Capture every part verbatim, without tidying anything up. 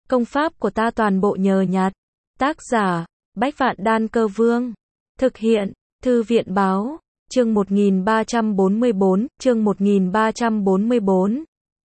Công pháp của ta toàn bộ nhờ nhặt. Tác giả, Bách Vạn Đan Cơ Vương. Thực hiện, Thư viện báo, chương một nghìn ba trăm bốn mươi bốn, chương một nghìn ba trăm bốn mươi bốn.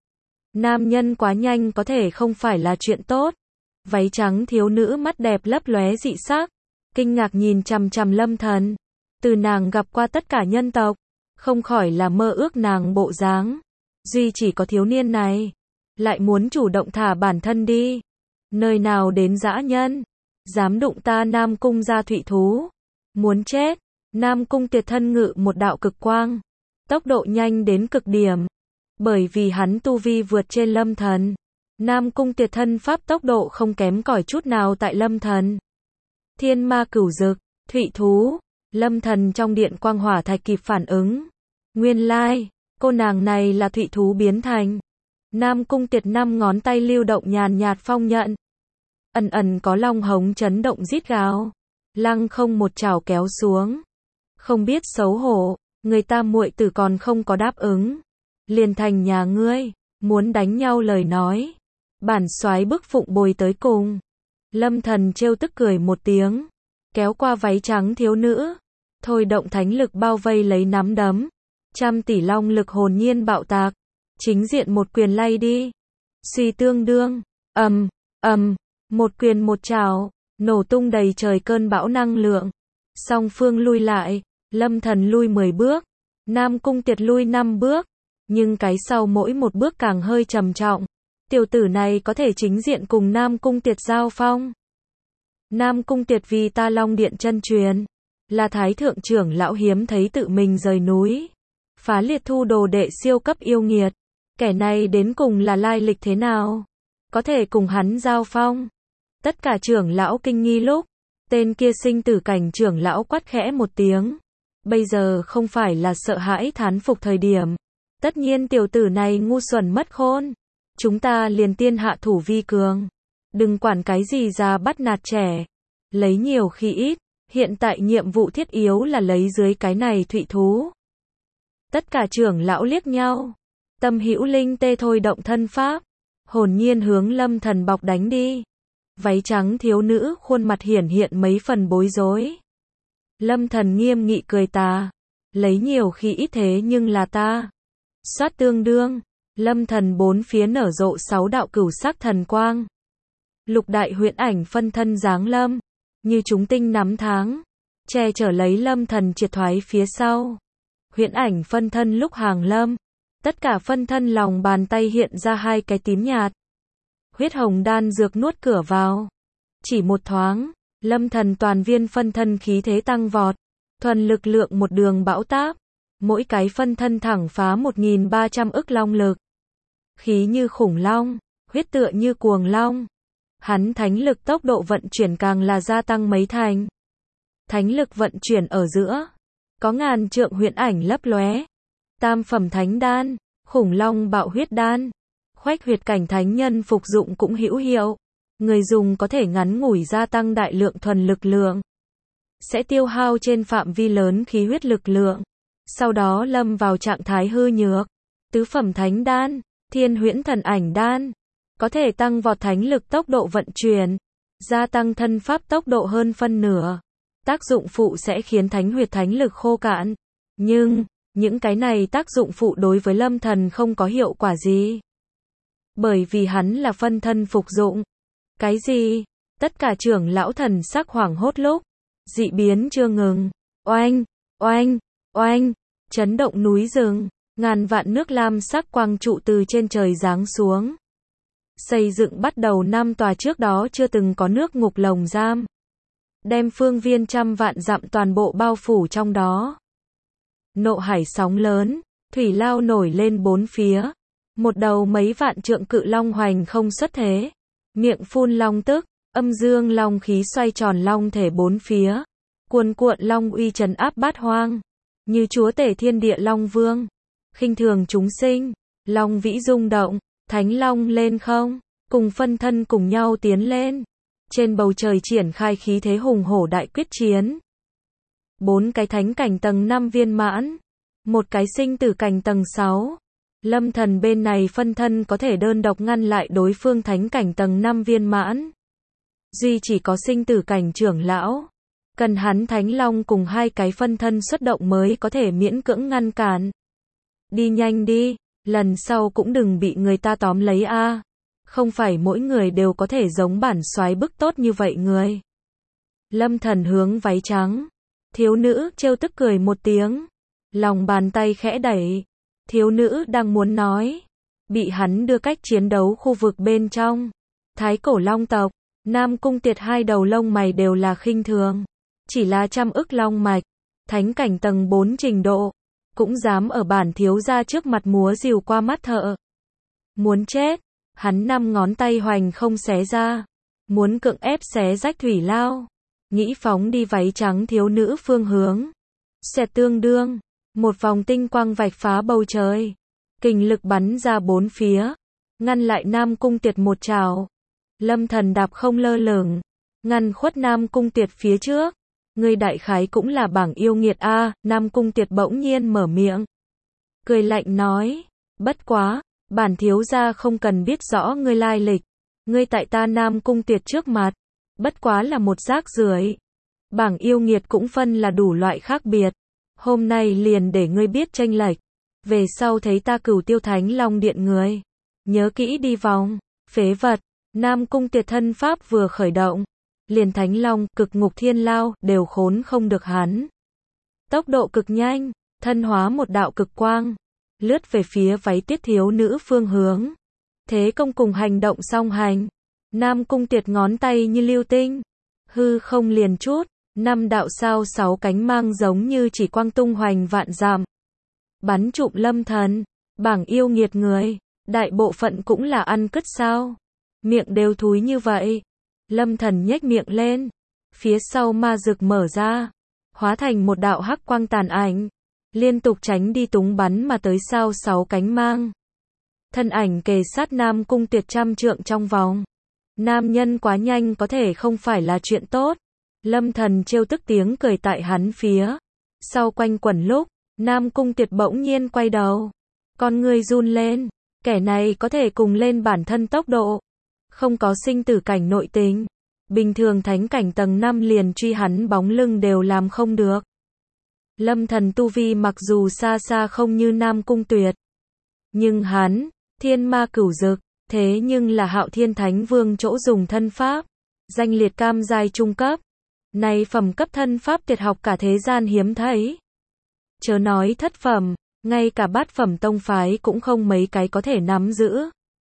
Nam nhân quá nhanh có thể không phải là chuyện tốt. Váy trắng thiếu nữ mắt đẹp lấp lóe dị sắc, kinh ngạc nhìn chằm chằm Lâm Thần. Từ nàng gặp qua tất cả nhân tộc, không khỏi là mơ ước nàng bộ dáng. Duy chỉ có thiếu niên này, lại muốn chủ động thả bản thân đi. Nơi nào đến dã nhân, dám đụng ta Nam Cung gia thụy thú. Muốn chết, Nam Cung Tiệt thân ngự một đạo cực quang. Tốc độ nhanh đến cực điểm. Bởi vì hắn tu vi vượt trên Lâm Thần. Nam Cung Tiệt thân pháp tốc độ không kém cỏi chút nào tại Lâm Thần. Thiên ma cửu dực, thụy thú. Lâm Thần trong điện quang hỏa thạch kịp phản ứng. Nguyên lai, cô nàng này là thụy thú biến thành. Nam Cung Tiệt năm ngón tay lưu động nhàn nhạt phong nhận. Ẩn ẩn có long hống chấn động rít gào. Lăng không một chảo kéo xuống. Không biết xấu hổ, người ta muội tử còn không có đáp ứng. Liền thành nhà ngươi, muốn đánh nhau lời nói. Bản soái bức phụng bồi tới cùng. Lâm Thần trêu tức cười một tiếng. Kéo qua váy trắng thiếu nữ. Thôi động thánh lực bao vây lấy nắm đấm. Trăm tỷ long lực hồn nhiên bạo tạc. Chính diện một quyền lay đi. Suy tương đương. Ầm, ầm. Một quyền một trảo. Nổ tung đầy trời cơn bão năng lượng. Song phương lui lại. Lâm Thần lui mười bước. Nam Cung Tiệt lui năm bước. Nhưng cái sau mỗi một bước càng hơi trầm trọng. Tiểu tử này có thể chính diện cùng Nam Cung Tiệt giao phong. Nam Cung Tiệt vì ta Long Điện chân truyền. Là thái thượng trưởng lão hiếm thấy tự mình rời núi. Phá liệt thu đồ đệ siêu cấp yêu nghiệt. Kẻ này đến cùng là lai lịch thế nào? Có thể cùng hắn giao phong. Tất cả trưởng lão kinh nghi lúc. Tên kia sinh tử cảnh trưởng lão quát khẽ một tiếng. Bây giờ không phải là sợ hãi thán phục thời điểm. Tất nhiên tiểu tử này ngu xuẩn mất khôn. Chúng ta liền tiên hạ thủ vi cường. Đừng quản cái gì già bắt nạt trẻ. Lấy nhiều khi ít. Hiện tại nhiệm vụ thiết yếu là lấy dưới cái này thụy thú. Tất cả trưởng lão liếc nhau. Tâm hữu linh tê thôi động thân pháp. Hồn nhiên hướng Lâm Thần bọc đánh đi. Váy trắng thiếu nữ khuôn mặt hiển hiện mấy phần bối rối. Lâm Thần nghiêm nghị cười tà. Lấy nhiều khi ít thế nhưng là ta. Xoát tương đương. Lâm Thần bốn phía nở rộ sáu đạo cửu sắc thần quang. Lục đại huyễn ảnh phân thân giáng lâm. Như chúng tinh nắm tháng. Che chở lấy Lâm Thần triệt thoái phía sau. Huyễn ảnh phân thân lúc hàng lâm. Tất cả phân thân lòng bàn tay hiện ra hai cái tím nhạt. Huyết hồng đan dược nuốt cửa vào. Chỉ một thoáng, Lâm Thần toàn viên phân thân khí thế tăng vọt. Thuần lực lượng một đường bão táp. Mỗi cái phân thân thẳng phá một nghìn ba trăm ức long lực. Khí như khủng long, huyết tựa như cuồng long. Hắn thánh lực tốc độ vận chuyển càng là gia tăng mấy thành. Thánh lực vận chuyển ở giữa. Có ngàn trượng huyễn ảnh lấp lóe. Tam phẩm thánh đan, khủng long bạo huyết đan. Khoách huyệt cảnh thánh nhân phục dụng cũng hữu hiệu. Người dùng có thể ngắn ngủi gia tăng đại lượng thuần lực lượng. Sẽ tiêu hao trên phạm vi lớn khí huyết lực lượng. Sau đó lâm vào trạng thái hư nhược. Tứ phẩm thánh đan, thiên huyễn thần ảnh đan. Có thể tăng vọt thánh lực tốc độ vận chuyển. Gia tăng thân pháp tốc độ hơn phân nửa. Tác dụng phụ sẽ khiến thánh huyệt thánh lực khô cạn. Nhưng, những cái này tác dụng phụ đối với Lâm Thần không có hiệu quả gì. Bởi vì hắn là phân thân phục dụng. Cái gì? Tất cả trưởng lão thần sắc hoảng hốt lúc. Dị biến chưa ngừng. Oanh, oanh, oanh. Chấn động núi rừng. Ngàn vạn nước lam sắc quang trụ từ trên trời giáng xuống. Xây dựng bắt đầu năm tòa trước đó chưa từng có nước ngục lồng giam. Đem phương viên trăm vạn dặm toàn bộ bao phủ trong đó. Nộ hải sóng lớn. Thủy lao nổi lên bốn phía. Một đầu mấy vạn trượng cự long hoành không xuất thế. Miệng phun long tức. Âm dương long khí xoay tròn long thể bốn phía. Cuồn cuộn long uy trấn áp bát hoang. Như chúa tể thiên địa long vương. Khinh thường chúng sinh. Long vĩ rung động. Thánh long lên không. Cùng phân thân cùng nhau tiến lên. Trên bầu trời triển khai khí thế hùng hổ đại quyết chiến. Bốn cái thánh cảnh tầng năm viên mãn. Một cái sinh tử cảnh tầng sáu. Lâm Thần bên này phân thân có thể đơn độc ngăn lại đối phương thánh cảnh tầng năm viên mãn. Duy chỉ có sinh tử cảnh trưởng lão. Cần hắn Thánh Long cùng hai cái phân thân xuất động mới có thể miễn cưỡng ngăn cản. Đi nhanh đi, lần sau cũng đừng bị người ta tóm lấy a. Không phải mỗi người đều có thể giống bản soái bức tốt như vậy người. Lâm Thần hướng váy trắng. Thiếu nữ trêu tức cười một tiếng. Lòng bàn tay khẽ đẩy. Thiếu nữ đang muốn nói. Bị hắn đưa cách chiến đấu khu vực bên trong. Thái cổ long tộc. Nam Cung Tiệt hai đầu lông mày đều là khinh thường. Chỉ là trăm ức long mạch. Thánh cảnh tầng bốn trình độ. Cũng dám ở bản thiếu gia trước mặt múa rìu qua mắt thợ. Muốn chết. Hắn năm ngón tay hoành không xé ra. Muốn cưỡng ép xé rách thủy lao. Nghĩ phóng đi váy trắng thiếu nữ phương hướng. Xẹt tương đương. Một vòng tinh quang vạch phá bầu trời. Kình lực bắn ra bốn phía. Ngăn lại Nam Cung Tiệt một trảo. Lâm Thần đạp không lơ lửng. Ngăn khuất Nam Cung Tiệt phía trước. Người đại khái cũng là bảng yêu nghiệt a. Nam Cung Tiệt bỗng nhiên mở miệng. Cười lạnh nói. Bất quá. Bản thiếu gia không cần biết rõ ngươi lai lịch. Ngươi tại ta Nam Cung Tiệt trước mặt. Bất quá là một rác rưởi. Bảng yêu nghiệt cũng phân là đủ loại khác biệt. Hôm nay liền để ngươi biết chênh lệch. Về sau thấy ta Cửu Tiêu Thánh Long Điện người. Nhớ kỹ đi vòng. Phế vật. Nam Cung Tiệt thân pháp vừa khởi động. Liền Thánh Long, Cực Ngục Thiên Lao, đều khốn không được hắn. Tốc độ cực nhanh. Thân hóa một đạo cực quang. Lướt về phía váy tuyết thiếu nữ phương hướng. Thế công cùng hành động song hành. Nam Cung Tiệt ngón tay như lưu tinh. Hư không liền chút. Năm đạo sao sáu cánh mang giống như chỉ quang tung hoành vạn dặm. Bắn trụm Lâm Thần. Bảng yêu nghiệt người. Đại bộ phận cũng là ăn cứt sao. Miệng đều thúi như vậy. Lâm Thần nhếch miệng lên. Phía sau ma rực mở ra. Hóa thành một đạo hắc quang tàn ảnh. Liên tục tránh đi túng bắn mà tới sao sáu cánh mang. Thân ảnh kề sát Nam Cung Tiệt trăm trượng trong vòng. Nam nhân quá nhanh có thể không phải là chuyện tốt. Lâm Thần trêu tức tiếng cười tại hắn phía. Sau quanh quẩn lúc, Nam Cung Tiệt bỗng nhiên quay đầu. Con người run lên. Kẻ này có thể cùng lên bản thân tốc độ. Không có sinh tử cảnh nội tình. Bình thường thánh cảnh tầng năm liền truy hắn bóng lưng đều làm không được. Lâm Thần tu vi mặc dù xa xa không như Nam Cung Tuyệt. Nhưng hắn, thiên ma cửu dực, thế nhưng là Hạo Thiên Thánh Vương chỗ dùng thân pháp. Danh liệt cam giai trung cấp. Này phẩm cấp thân pháp tuyệt học cả thế gian hiếm thấy. Chớ nói thất phẩm, ngay cả bát phẩm tông phái cũng không mấy cái có thể nắm giữ.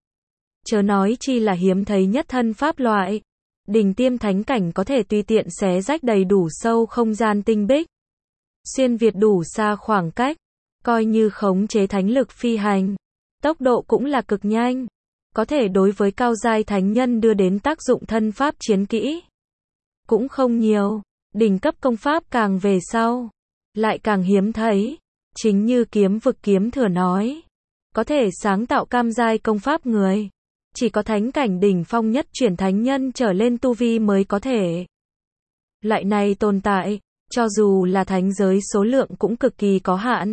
Chớ nói chi là hiếm thấy nhất thân pháp loại. Đỉnh tiêm thánh cảnh có thể tùy tiện xé rách đầy đủ sâu không gian tinh bích. Xuyên việt đủ xa khoảng cách. Coi như khống chế thánh lực phi hành. Tốc độ cũng là cực nhanh. Có thể đối với cao giai thánh nhân đưa đến tác dụng thân pháp chiến kỹ. Cũng không nhiều. Đỉnh cấp công pháp càng về sau. Lại càng hiếm thấy. Chính như kiếm vực kiếm thừa nói. Có thể sáng tạo cam giai công pháp người. Chỉ có thánh cảnh đỉnh phong nhất chuyển thánh nhân trở lên tu vi mới có thể. Loại này tồn tại. Cho dù là thánh giới số lượng cũng cực kỳ có hạn.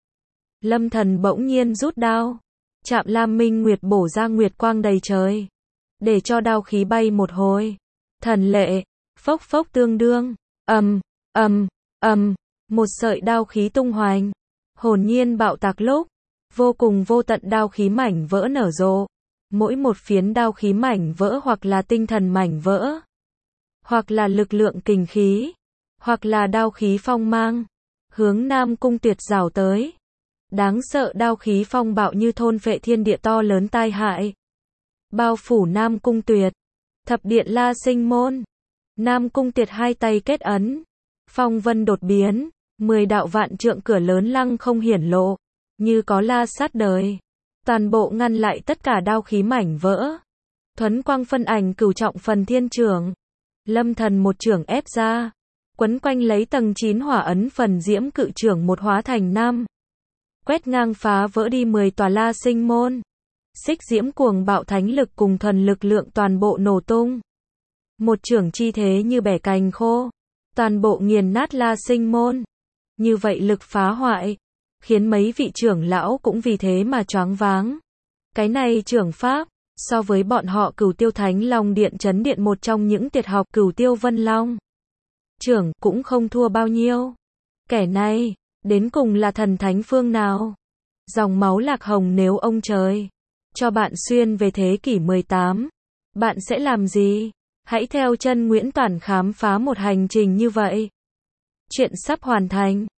Lâm Thần bỗng nhiên rút đao. Chạm Lam Minh Nguyệt bổ ra nguyệt quang đầy trời. Để cho đao khí bay một hồi. Thần lệ. Phốc phốc tương đương. Ầm, ầm, ầm. Một sợi đao khí tung hoành. Hồn nhiên bạo tạc lúc. Vô cùng vô tận đao khí mảnh vỡ nở rộ. Mỗi một phiến đao khí mảnh vỡ hoặc là tinh thần mảnh vỡ. Hoặc là lực lượng kình khí. Hoặc là đao khí phong mang. Hướng Nam Cung Tuyệt rào tới. Đáng sợ đao khí phong bạo như thôn phệ thiên địa to lớn tai hại. Bao phủ Nam Cung Tuyệt. Thập điện La Sinh Môn. Nam Cung Tuyệt hai tay kết ấn. Phong vân đột biến. Mười đạo vạn trượng cửa lớn lăng không hiển lộ. Như có la sát đời. Toàn bộ ngăn lại tất cả đao khí mảnh vỡ. Thuấn quang phân ảnh cửu trọng phần thiên trưởng. Lâm Thần một trưởng ép ra. Quấn quanh lấy tầng chín hỏa ấn phần diễm cự trưởng một hóa thành năm. Quét ngang phá vỡ đi mười tòa La Sinh Môn. Xích diễm cuồng bạo thánh lực cùng thuần lực lượng toàn bộ nổ tung. Một trưởng chi thế như bẻ cành khô. Toàn bộ nghiền nát La Sinh Môn. Như vậy lực phá hoại. khiến mấy vị trưởng lão cũng vì thế mà choáng váng. Cái này trưởng pháp, so với bọn họ Cửu Tiêu Thánh Long Điện Chấn Điện một trong những tuyệt học Cửu Tiêu Vân Long trưởng cũng không thua bao nhiêu. Kẻ này, đến cùng là thần thánh phương nào? Dòng máu Lạc Hồng nếu ông trời cho bạn xuyên về thế kỷ mười tám, bạn sẽ làm gì? Hãy theo chân Nguyễn Toản khám phá một hành trình như vậy. Chuyện sắp hoàn thành.